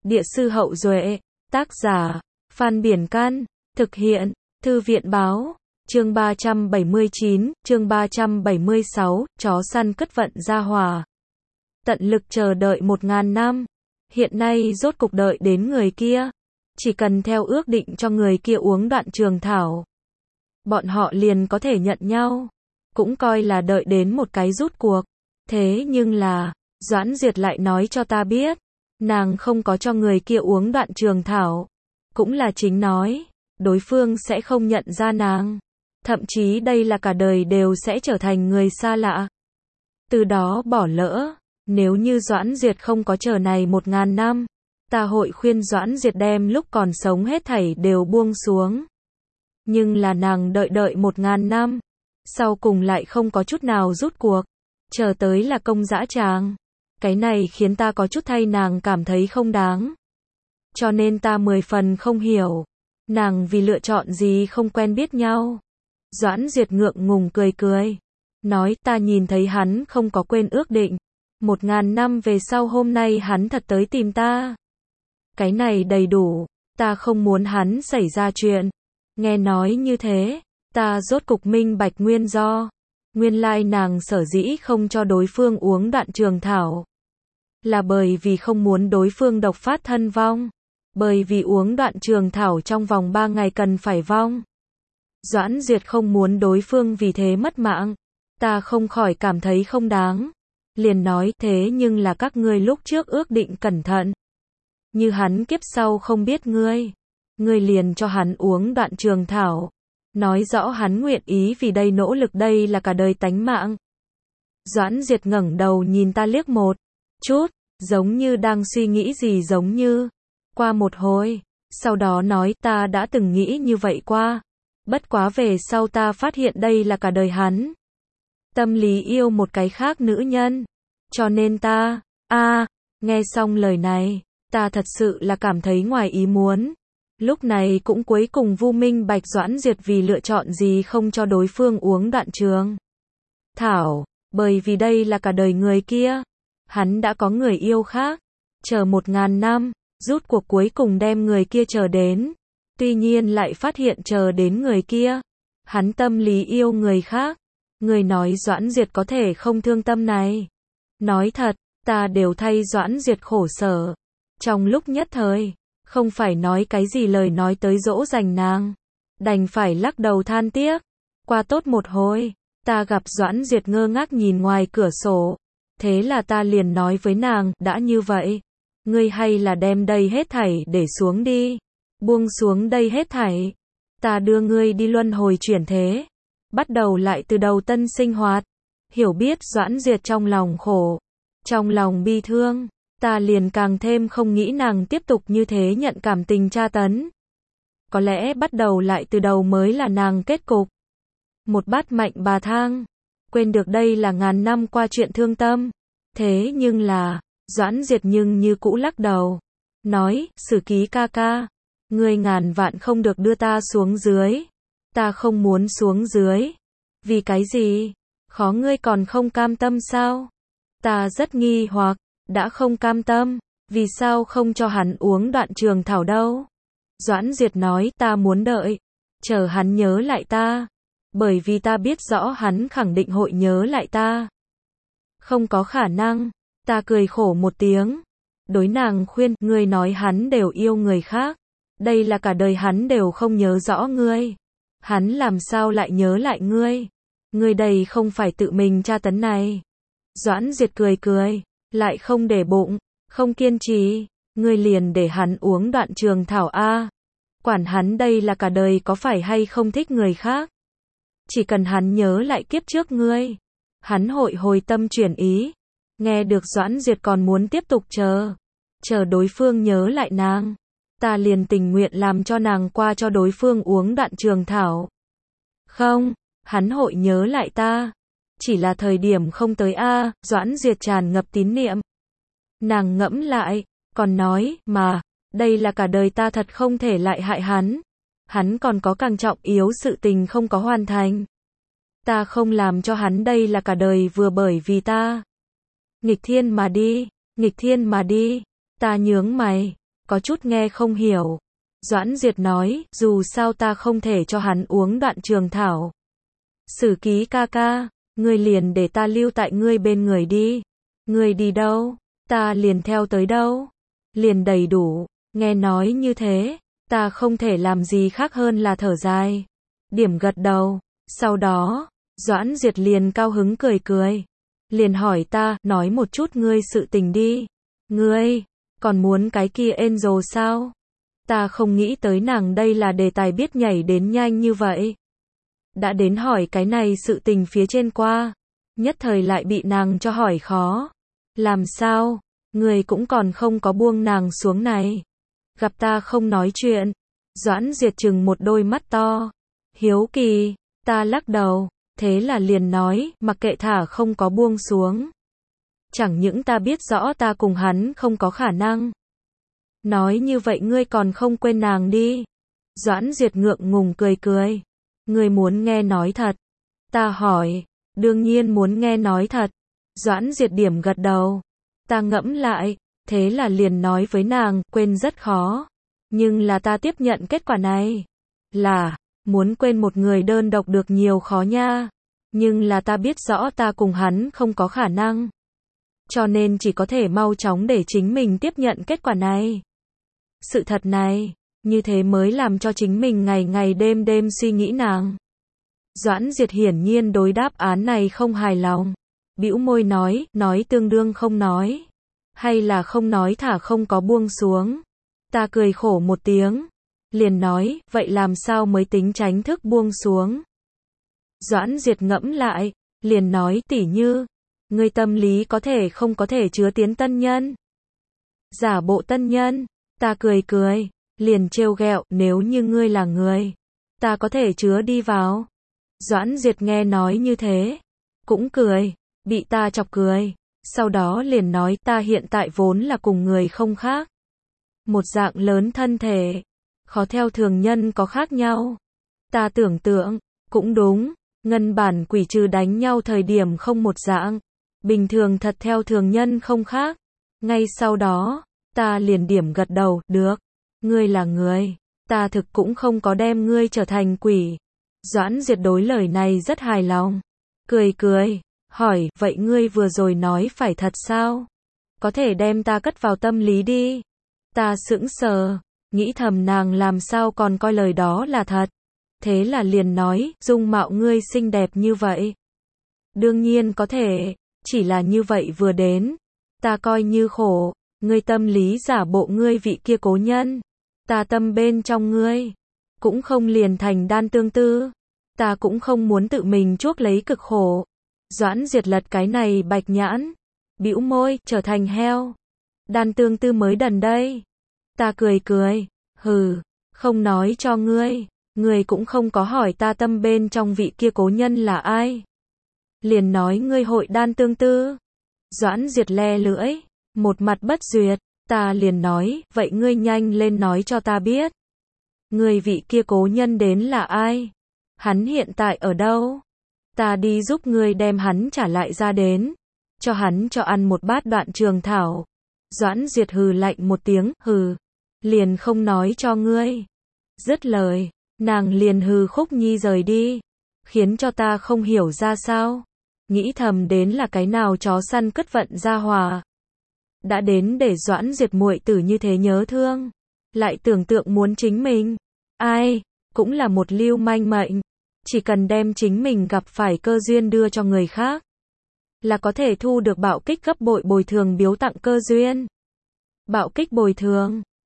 Địa sư Hậu Duệ, tác giả, Phan Biển Can, thực hiện, Thư viện Báo, chương 379, chương 376, chó săn cất vận ra hòa. Tận lực chờ đợi 1000 năm, hiện nay rốt cục đợi đến người kia, chỉ cần theo ước định cho người kia uống đoạn trường thảo. Bọn họ liền có thể nhận nhau, cũng coi là đợi đến một cái rút cuộc. Thế nhưng là, Doãn Duyệt lại nói cho ta biết, nàng không có cho người kia uống đoạn trường thảo. Cũng là chính nói, đối phương sẽ không nhận ra nàng. Thậm chí đây là cả đời đều sẽ trở thành người xa lạ. Từ đó bỏ lỡ, nếu như Doãn Duyệt không có chờ này 1000 năm, ta hội khuyên Doãn Duyệt đem lúc còn sống hết thảy đều buông xuống. Nhưng là nàng đợi 1000 năm, sau cùng lại không có chút nào rút cuộc, chờ tới là công dã tràng. Cái này khiến ta có chút thay nàng cảm thấy không đáng. Cho nên ta 10 phần không hiểu, nàng vì lựa chọn gì không quen biết nhau. Doãn Duyệt ngượng ngùng cười, nói ta nhìn thấy hắn không có quên ước định. 1000 năm về sau hôm nay hắn thật tới tìm ta. Cái này đầy đủ, ta không muốn hắn xảy ra chuyện. Nghe nói như thế, ta rốt cục minh bạch nguyên do. Nguyên lai nàng sở dĩ không cho đối phương uống đoạn trường thảo, là bởi vì không muốn đối phương độc phát thân vong. Bởi vì uống đoạn trường thảo trong vòng 3 ngày cần phải vong. Doãn Duyệt không muốn đối phương vì thế mất mạng. Ta không khỏi cảm thấy không đáng. Liền nói thế nhưng là các ngươi lúc trước ước định cẩn thận. Như hắn kiếp sau không biết ngươi. Ngươi liền cho hắn uống đoạn trường thảo. Nói rõ hắn nguyện ý vì đây nỗ lực, đây là cả đời tánh mạng. Doãn Duyệt ngẩng đầu nhìn ta liếc một chút, giống như đang suy nghĩ gì giống như. Qua một hồi, sau đó nói ta đã từng nghĩ như vậy qua. Bất quá về sau ta phát hiện đây là cả đời hắn. Tâm lý yêu một cái khác nữ nhân. Cho nên ta, nghe xong lời này, ta thật sự là cảm thấy ngoài ý muốn. Lúc này cũng cuối cùng vu minh bạch Doãn Duyệt vì lựa chọn gì không cho đối phương uống đoạn trường thảo. Bởi vì đây là cả đời người kia. Hắn đã có người yêu khác. Chờ 1000 năm, rút cuộc cuối cùng đem người kia chờ đến. Tuy nhiên lại phát hiện chờ đến người kia, hắn tâm lý yêu người khác. Người nói Doãn Duyệt có thể không thương tâm này. Nói thật, ta đều thay Doãn Duyệt khổ sở. Trong lúc nhất thời, không phải nói cái gì lời nói tới dỗ dành nàng. Đành phải lắc đầu than tiếc. Qua tốt một hồi, ta gặp Doãn Duyệt ngơ ngác nhìn ngoài cửa sổ. Thế là ta liền nói với nàng, đã như vậy, ngươi hay là đem đây hết thảy để xuống đi. Buông xuống đây hết thảy. Ta đưa ngươi đi luân hồi chuyển thế. Bắt đầu lại từ đầu tân sinh hoạt. Hiểu biết Doãn Duyệt trong lòng khổ. Trong lòng bi thương. Ta liền càng thêm không nghĩ nàng tiếp tục như thế nhận cảm tình tra tấn. Có lẽ bắt đầu lại từ đầu mới là nàng kết cục. Một bát mạnh bà thang. Quên được đây là 1000 năm qua chuyện thương tâm. Thế nhưng là, Doãn Duyệt nhưng như cũ lắc đầu. Nói, Sử Ký ca ca. Ngươi ngàn vạn không được đưa ta xuống dưới. Ta không muốn xuống dưới. Vì cái gì? Khó ngươi còn không cam tâm sao? Ta rất nghi hoặc, đã không cam tâm, vì sao không cho hắn uống đoạn trường thảo đâu? Doãn Duyệt nói ta muốn đợi, chờ hắn nhớ lại ta. Bởi vì ta biết rõ hắn khẳng định hội nhớ lại ta. Không có khả năng, ta cười khổ một tiếng. Đối nàng khuyên, ngươi nói hắn đều yêu người khác. Đây là cả đời hắn đều không nhớ rõ ngươi. Hắn làm sao lại nhớ lại ngươi? Ngươi đây không phải tự mình tra tấn này. Doãn Duyệt cười, lại không để bụng, không kiên trì. Ngươi liền để hắn uống đoạn trường thảo a. Quản hắn đây là cả đời có phải hay không thích người khác. Chỉ cần hắn nhớ lại kiếp trước ngươi, hắn hội hồi tâm chuyển ý. Nghe được Doãn Duyệt còn muốn tiếp tục chờ đối phương nhớ lại nàng. Ta liền tình nguyện làm cho nàng qua cho đối phương uống đoạn trường thảo. Không, hắn hội nhớ lại ta. Chỉ là thời điểm không tới a. Doãn Duyệt tràn ngập tín niệm. Nàng ngẫm lại, còn nói, mà, đây là cả đời ta thật không thể lại hại hắn. Hắn còn có càng trọng yếu sự tình không có hoàn thành. Ta không làm cho hắn đây là cả đời vừa bởi vì ta. Nghịch thiên mà đi. Ta nhướng mày. có chút nghe không hiểu. Doãn Diệt nói, dù sao ta không thể cho hắn uống đoạn trường thảo. Sử Ký ca ca, ngươi liền để ta lưu tại ngươi bên người đi. Ngươi đi đâu, ta liền theo tới đâu. Liền đầy đủ, nghe nói như thế, ta không thể làm gì khác hơn là thở dài. Điểm gật đầu, sau đó, Doãn Diệt liền cao hứng cười cười. Liền hỏi ta, nói một chút ngươi sự tình đi. Ngươi, còn muốn cái kia Angel sao? Ta không nghĩ tới nàng đây là đề tài biết nhảy đến nhanh như vậy. Đã đến hỏi cái này sự tình phía trên qua. Nhất thời lại bị nàng cho hỏi khó. Làm sao? Người cũng còn không có buông nàng xuống này. Gặp ta không nói chuyện. Doãn Diệt trừng một đôi mắt to. Hiếu kỳ, ta lắc đầu. Thế là liền nói, mặc kệ thả không có buông xuống. Chẳng những ta biết rõ ta cùng hắn không có khả năng. Nói như vậy ngươi còn không quên nàng đi. Doãn Diệt ngượng ngùng cười cười. Ngươi muốn nghe nói thật. Ta hỏi, đương nhiên muốn nghe nói thật. Doãn Diệt điểm gật đầu. Ta ngẫm lại, thế là liền nói với nàng, quên rất khó. Nhưng là ta tiếp nhận kết quả này. Là, muốn quên một người đơn độc được nhiều khó nha. Nhưng là ta biết rõ ta cùng hắn không có khả năng. Cho nên chỉ có thể mau chóng để chính mình tiếp nhận kết quả này. Sự thật này, như thế mới làm cho chính mình ngày ngày đêm đêm suy nghĩ nàng. Doãn Diệt hiển nhiên đối đáp án này không hài lòng. Bĩu môi nói tương đương không nói. Hay là không nói thả không có buông xuống. Ta cười khổ một tiếng. Liền nói, vậy làm sao mới tính tránh thức buông xuống. Doãn Diệt ngẫm lại, liền nói tỉ như, ngươi tâm lý có thể không có thể chứa tiến tân nhân. Giả bộ tân nhân, ta cười cười, liền trêu ghẹo, nếu như ngươi là người, ta có thể chứa đi vào. Doãn Diệt nghe nói như thế, cũng cười, bị ta chọc cười, sau đó liền nói ta hiện tại vốn là cùng người không khác. Một dạng lớn thân thể, khó theo thường nhân có khác nhau. Ta tưởng tượng, cũng đúng, ngân bản quỷ trừ đánh nhau thời điểm không một dạng, bình thường thật theo thường nhân không khác. Ngay sau đó, ta liền điểm gật đầu, được, ngươi là người, ta thực cũng không có đem ngươi trở thành quỷ. Doãn Diệt đối lời này rất hài lòng, cười cười, hỏi, vậy ngươi vừa rồi nói phải thật sao? Có thể đem ta cất vào tâm lý đi. Ta sững sờ, nghĩ thầm nàng làm sao còn coi lời đó là thật. Thế là liền nói, dung mạo ngươi xinh đẹp như vậy. Đương nhiên có thể, chỉ là như vậy vừa đến. Ta coi như khổ, ngươi tâm lý giả bộ ngươi vị kia cố nhân. Ta tâm bên trong ngươi, cũng không liền thành đan tương tư. Ta cũng không muốn tự mình chuốc lấy cực khổ. Doãn Diệt lật cái này bạch nhãn, bĩu môi, trở thành heo. Đan tương tư mới đần đây. Ta cười cười, hừ, không nói cho ngươi. Ngươi cũng không có hỏi ta tâm bên trong vị kia cố nhân là ai. Liền nói ngươi hội đan tương tư. Doãn Diệt le lưỡi, một mặt bất duyệt. Ta liền nói, vậy ngươi nhanh lên nói cho ta biết. Ngươi vị kia cố nhân đến là ai? Hắn hiện tại ở đâu? Ta đi giúp ngươi đem hắn trả lại ra đến. Cho hắn cho ăn một bát đoạn trường thảo. Doãn Diệt hừ lạnh một tiếng, hừ. Liền không nói cho ngươi. Dứt lời, nàng liền hừ khúc nhi rời đi. Khiến cho ta không hiểu ra sao. Nghĩ thầm đến là cái nào chó săn cất vận ra hòa. Đã đến để Doãn Diệt muội tử như thế nhớ thương. Lại tưởng tượng muốn chính mình. Ai, cũng là một lưu manh mệnh. Chỉ cần đem chính mình gặp phải cơ duyên đưa cho người khác. Là có thể thu được bạo kích gấp bội bồi thường biếu tặng cơ duyên. Bạo kích bồi thường.